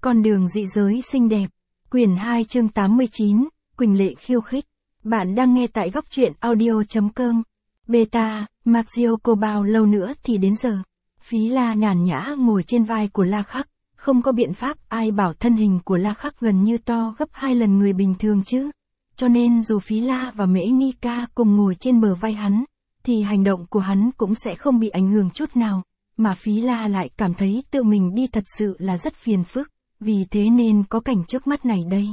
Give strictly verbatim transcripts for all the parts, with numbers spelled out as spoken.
Con đường dị giới xinh đẹp. Quyển hai chương tám mươi chín, Quỳnh Lệ khiêu khích. Bạn đang nghe tại góc truyện audio chấm com. Beta, Maxio cô bao lâu nữa thì đến giờ. Phí La nhàn nhã ngồi trên vai của La Khắc. Không có biện pháp, ai bảo thân hình của La Khắc gần như to gấp hai lần người bình thường chứ. Cho nên dù Phí La và Mễ Ni Ca cùng ngồi trên bờ vai hắn, thì hành động của hắn cũng sẽ không bị ảnh hưởng chút nào. Mà Phí La lại cảm thấy tự mình đi thật sự là rất phiền phức, vì thế nên có cảnh trước mắt này đây.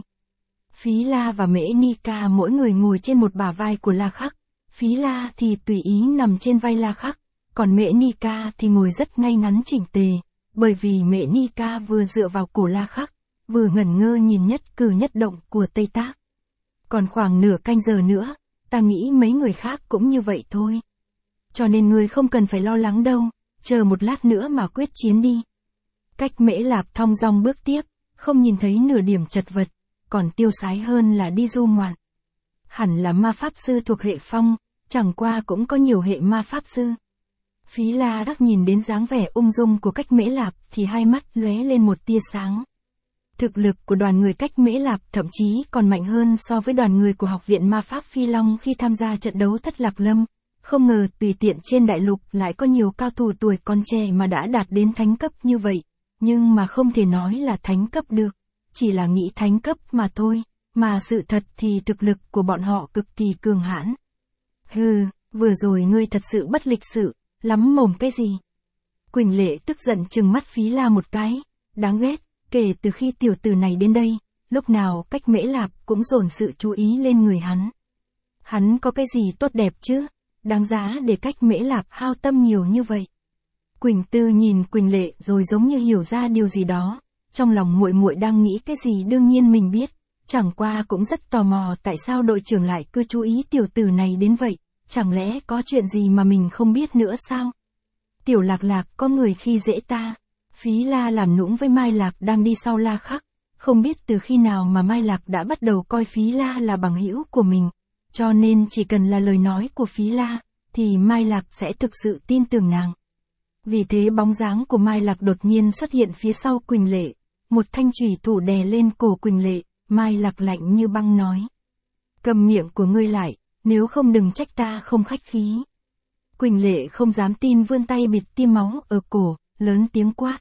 Phí La và Mễ Ni Ca mỗi người ngồi trên một bả vai của La Khắc. Phí La thì tùy ý nằm trên vai La Khắc, còn Mễ Ni Ca thì ngồi rất ngay ngắn chỉnh tề, bởi vì Mễ Ni Ca vừa dựa vào cổ La Khắc, vừa ngẩn ngơ nhìn nhất cử nhất động của Tây Tác. Còn khoảng nửa canh giờ nữa, ta nghĩ mấy người khác cũng như vậy thôi. Cho nên ngươi không cần phải lo lắng đâu, chờ một lát nữa mà quyết chiến đi. Cách Mễ Lạp thong dong bước tiếp, không nhìn thấy nửa điểm chật vật, còn tiêu sái hơn là đi du ngoạn. Hẳn là ma pháp sư thuộc hệ phong, chẳng qua cũng có nhiều hệ ma pháp sư. Phí La đắc nhìn đến dáng vẻ ung dung của Cách Mễ Lạp thì hai mắt lóe lên một tia sáng. Thực lực của đoàn người Cách Mễ Lạp thậm chí còn mạnh hơn so với đoàn người của Học viện Ma Pháp Phi Long khi tham gia trận đấu Thất Lạc Lâm. Không ngờ tùy tiện trên đại lục lại có nhiều cao thủ tuổi còn trẻ mà đã đạt đến thánh cấp như vậy. Nhưng mà không thể nói là thánh cấp được, chỉ là nghĩ thánh cấp mà thôi, mà sự thật thì thực lực của bọn họ cực kỳ cường hãn. Hừ, vừa rồi ngươi thật sự bất lịch sự, lắm mồm cái gì? Quỳnh Lệ tức giận trừng mắt Phí La một cái, đáng ghét, kể từ khi tiểu tử này đến đây, lúc nào Cách Mễ Lạp cũng dồn sự chú ý lên người hắn. Hắn có cái gì tốt đẹp chứ, đáng giá để Cách Mễ Lạp hao tâm nhiều như vậy. Quỳnh Tư nhìn Quỳnh Lệ rồi giống như hiểu ra điều gì đó, trong lòng muội muội đang nghĩ cái gì đương nhiên mình biết, chẳng qua cũng rất tò mò tại sao đội trưởng lại cứ chú ý tiểu tử này đến vậy, chẳng lẽ có chuyện gì mà mình không biết nữa sao? Tiểu Lạc Lạc có người khi dễ ta. Phí La làm nũng với Mai Lạc đang đi sau La Khắc, không biết từ khi nào mà Mai Lạc đã bắt đầu coi Phí La là bằng hữu của mình, cho nên chỉ cần là lời nói của Phí La, thì Mai Lạc sẽ thực sự tin tưởng nàng. Vì thế bóng dáng của Mai Lạc đột nhiên xuất hiện phía sau Quỳnh Lệ, một thanh chùy thủ đè lên cổ Quỳnh Lệ, Mai Lạc lạnh như băng nói. Cầm miệng của ngươi lại, nếu không đừng trách ta không khách khí. Quỳnh Lệ không dám tin vươn tay bịt tiêm máu ở cổ, lớn tiếng quát.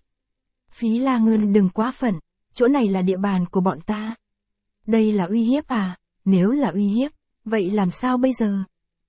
Phí La ngươi đừng quá phận, chỗ này là địa bàn của bọn ta. Đây là uy hiếp à, nếu là uy hiếp, vậy làm sao bây giờ?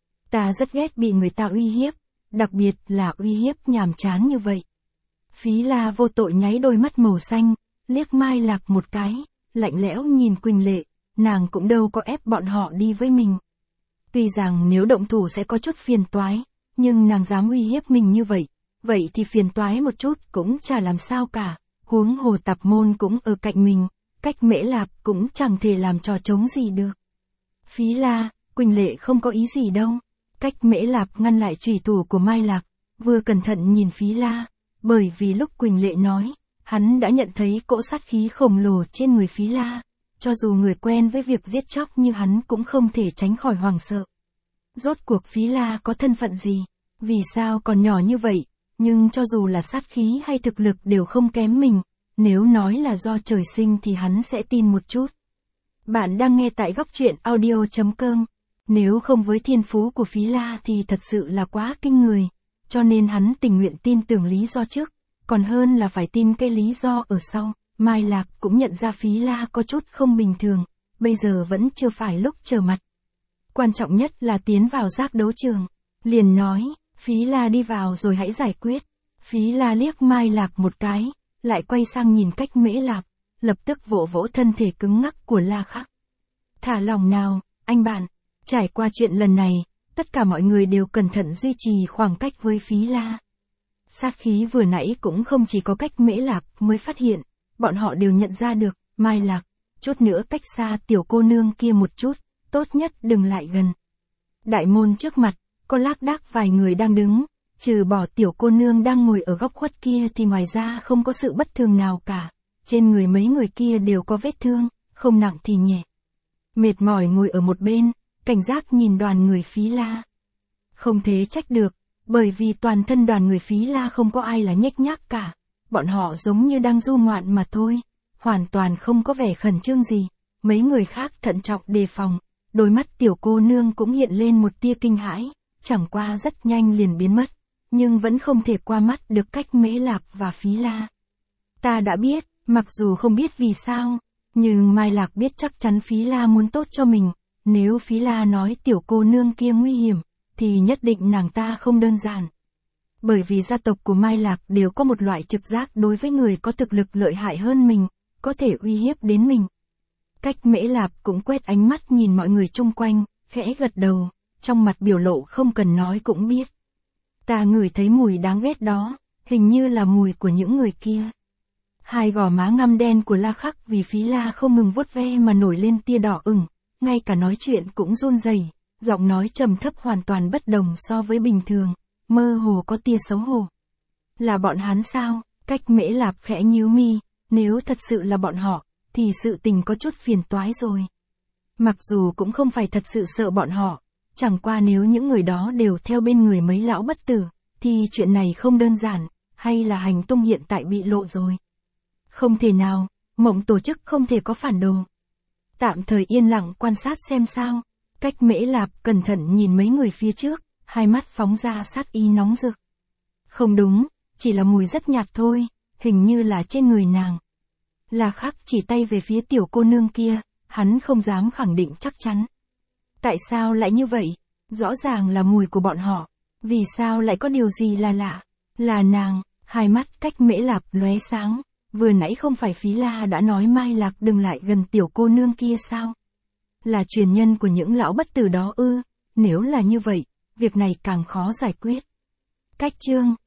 Ta rất ghét bị người ta uy hiếp, đặc biệt là uy hiếp nhàm chán như vậy. Phí La vô tội nháy đôi mắt màu xanh, liếc Mai Lạc một cái, lạnh lẽo nhìn Quỳnh Lệ, nàng cũng đâu có ép bọn họ đi với mình. Tuy rằng nếu động thủ sẽ có chút phiền toái, nhưng nàng dám uy hiếp mình như vậy, vậy thì phiền toái một chút cũng chả làm sao cả, huống hồ Tạp Môn cũng ở cạnh mình, Cách Mễ Lạp cũng chẳng thể làm trò trống gì được. Phí La, Quỳnh Lệ không có ý gì đâu. Cách Mễ Lạp ngăn lại chùy thủ của Mai Lạc, vừa cẩn thận nhìn Phí La, bởi vì lúc Quỳnh Lệ nói, hắn đã nhận thấy cỗ sát khí khổng lồ trên người Phí La, cho dù người quen với việc giết chóc như hắn cũng không thể tránh khỏi hoảng sợ. Rốt cuộc Phí La có thân phận gì, vì sao còn nhỏ như vậy, nhưng cho dù là sát khí hay thực lực đều không kém mình, nếu nói là do trời sinh thì hắn sẽ tin một chút. Bạn đang nghe tại góc truyện audio chấm com. Nếu không với thiên phú của Phí La thì thật sự là quá kinh người, cho nên hắn tình nguyện tin tưởng lý do trước, còn hơn là phải tin cái lý do ở sau. Mai Lạc cũng nhận ra Phí La có chút không bình thường, bây giờ vẫn chưa phải lúc trở mặt. Quan trọng nhất là tiến vào giác đấu trường. Liền nói, Phí La đi vào rồi hãy giải quyết. Phí La liếc Mai Lạc một cái, lại quay sang nhìn Cách Mễ Lạp, lập tức vỗ vỗ thân thể cứng ngắc của La Khắc. Thả lòng nào, anh bạn. Trải qua chuyện lần này, tất cả mọi người đều cẩn thận duy trì khoảng cách với Phí La. Sát khí vừa nãy cũng không chỉ có Cách Mễ Lạp mới phát hiện, bọn họ đều nhận ra được, Mai Lạc, chút nữa cách xa tiểu cô nương kia một chút, tốt nhất đừng lại gần. Đại môn trước mặt, có lác đác vài người đang đứng, trừ bỏ tiểu cô nương đang ngồi ở góc khuất kia thì ngoài ra không có sự bất thường nào cả, trên người mấy người kia đều có vết thương, không nặng thì nhẹ. Mệt mỏi ngồi ở một bên, cảnh giác nhìn đoàn người Phí La. Không thể trách được, bởi vì toàn thân đoàn người Phí La không có ai là nhếch nhác cả, bọn họ giống như đang du ngoạn mà thôi, hoàn toàn không có vẻ khẩn trương gì. Mấy người khác thận trọng đề phòng, đôi mắt tiểu cô nương cũng hiện lên một tia kinh hãi, chẳng qua rất nhanh liền biến mất, nhưng vẫn không thể qua mắt được Cách Mễ Lạp và Phí La. Ta đã biết, mặc dù không biết vì sao, nhưng Mai Lạc biết chắc chắn Phí La muốn tốt cho mình, nếu Phí La nói tiểu cô nương kia nguy hiểm, thì nhất định nàng ta không đơn giản. Bởi vì gia tộc của Mai Lạc đều có một loại trực giác đối với người có thực lực lợi hại hơn mình, có thể uy hiếp đến mình. Cách Mễ Lạp cũng quét ánh mắt nhìn mọi người chung quanh, khẽ gật đầu, trong mặt biểu lộ không cần nói cũng biết. Ta ngửi thấy mùi đáng ghét đó, hình như là mùi của những người kia. Hai gò má ngăm đen của La Khắc vì Phí La không ngừng vuốt ve mà nổi lên tia đỏ ửng, ngay cả nói chuyện cũng run rẩy, giọng nói trầm thấp hoàn toàn bất đồng so với bình thường, mơ hồ có tia xấu hổ. Là bọn hắn sao? Cách Mễ Lạp khẽ nhíu mi, nếu thật sự là bọn họ, thì sự tình có chút phiền toái rồi. Mặc dù cũng không phải thật sự sợ bọn họ, chẳng qua nếu những người đó đều theo bên người mấy lão bất tử, thì chuyện này không đơn giản, hay là hành tung hiện tại bị lộ rồi. Không thể nào, Mộng tổ chức không thể có phản đồ. Tạm thời yên lặng quan sát xem sao. Cách Mễ Lạp cẩn thận nhìn mấy người phía trước, hai mắt phóng ra sát ý nóng rực. Không đúng, chỉ là mùi rất nhạt thôi, hình như là trên người nàng. La Khắc chỉ tay về phía tiểu cô nương kia, hắn không dám khẳng định chắc chắn. Tại sao lại như vậy? Rõ ràng là mùi của bọn họ. Vì sao lại có điều gì là lạ? Là nàng, hai mắt Cách Mễ Lạp lóe sáng. Vừa nãy không phải Phí La đã nói Mai Lạc đừng lại gần tiểu cô nương kia sao? Là truyền nhân của những lão bất tử đó ư? Nếu là như vậy, việc này càng khó giải quyết. Cách chương